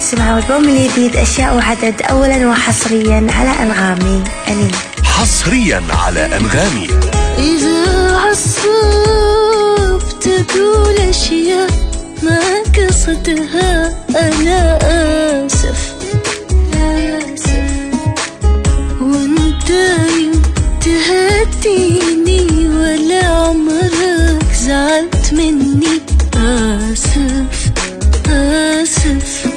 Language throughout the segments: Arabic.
تسمعوا البوم الجديد أشياء وعدد أولا وحصريا على أنغامي. أنين حصريا على أنغامي. إذا عصبت تقول أشياء ما قصدها أنا آسف وانت تهديني ولا عمرك زعلت مني. آسف آسف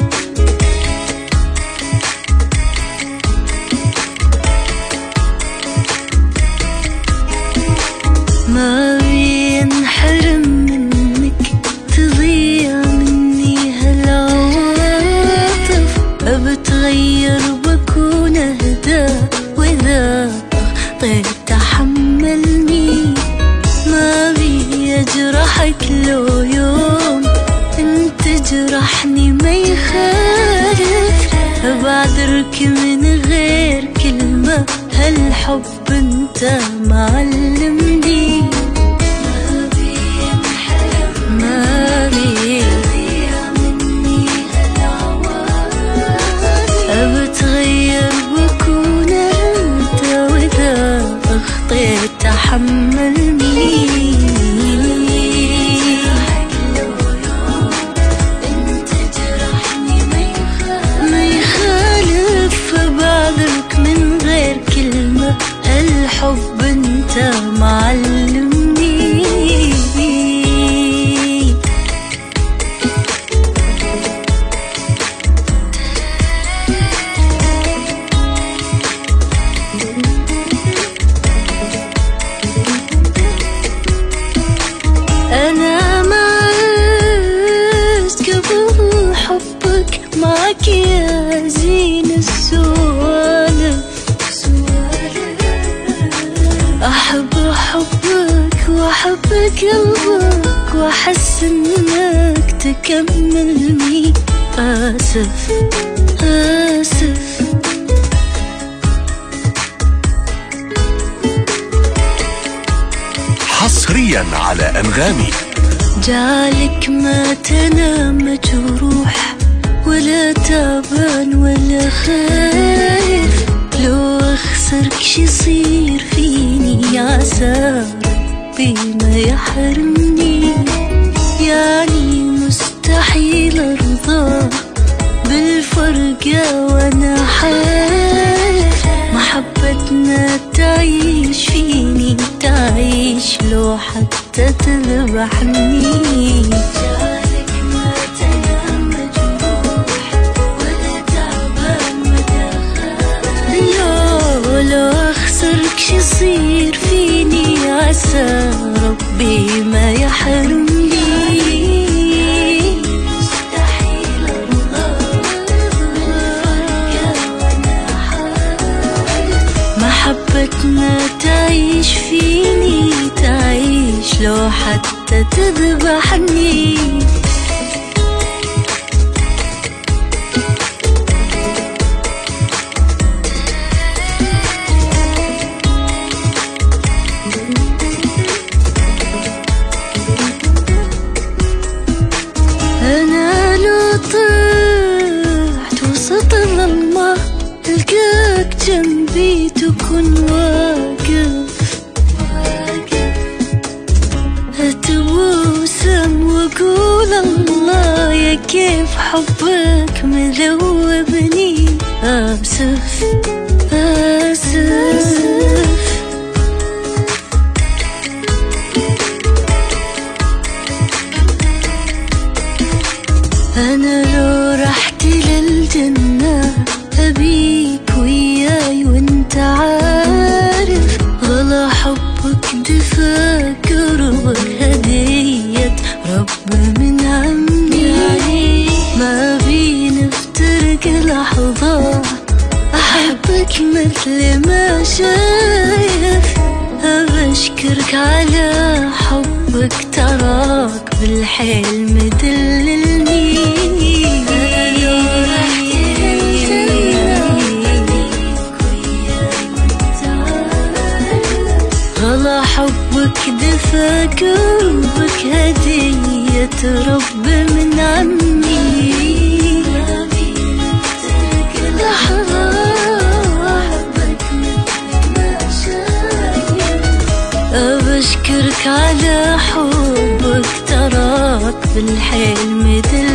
ما بينحرم منك تضيع مني هالعواطف. بتغير بكون أهدى وإذا أخطيت تحملني. ما بيجرحك لو يوم انت جرحني ما يخالف. بعذرك من غير كلمة هالحب انت معلمني. ما بيضيع مني هالعواطف. بتغير بكون انت واذا اخطيت تحملني. الحب انت معلمني. انا ما عشت قبل حبك معك يا زين السوالف. أحب حبك وأحب قلبك وأحس إنك تكملني. آسف آسف حصريا على أنغامي. جالك ما تنام مجروح ولا تعبان ولا خايف. لو أخسرك شي يصير فيني عسى ربي ما يحرمني. يعني مستحيل أرضى بالفرقة وأنا حالف. محبتنا تعيش فيني تعيش لو حتى تذبحني. لو أخسرك شي يصير فيني عسى ربي ما يحرمني. مستحيل أرضى بالفرقة وأنا حالف. محبتنا تعيش فيني تعيش لو حتى تذبحني. أنا لو طحت وسط الظلمة ألقاك جنبي تكون واقف. أتبوسم وأقول الله يا كيف حبك مذوبني. آسف آسف أنا لو رحت للجنة أبيك وياي وانت عارف. غلا حبك دفا قربك هدية رب من عمي. ما بينفترق لحظة أحبك مثل ما شايف. أبشكرك على حبك تراك بالحلم دللني. غلا حبك دفا قلبك هدية رب من عمي. بالحيل مثل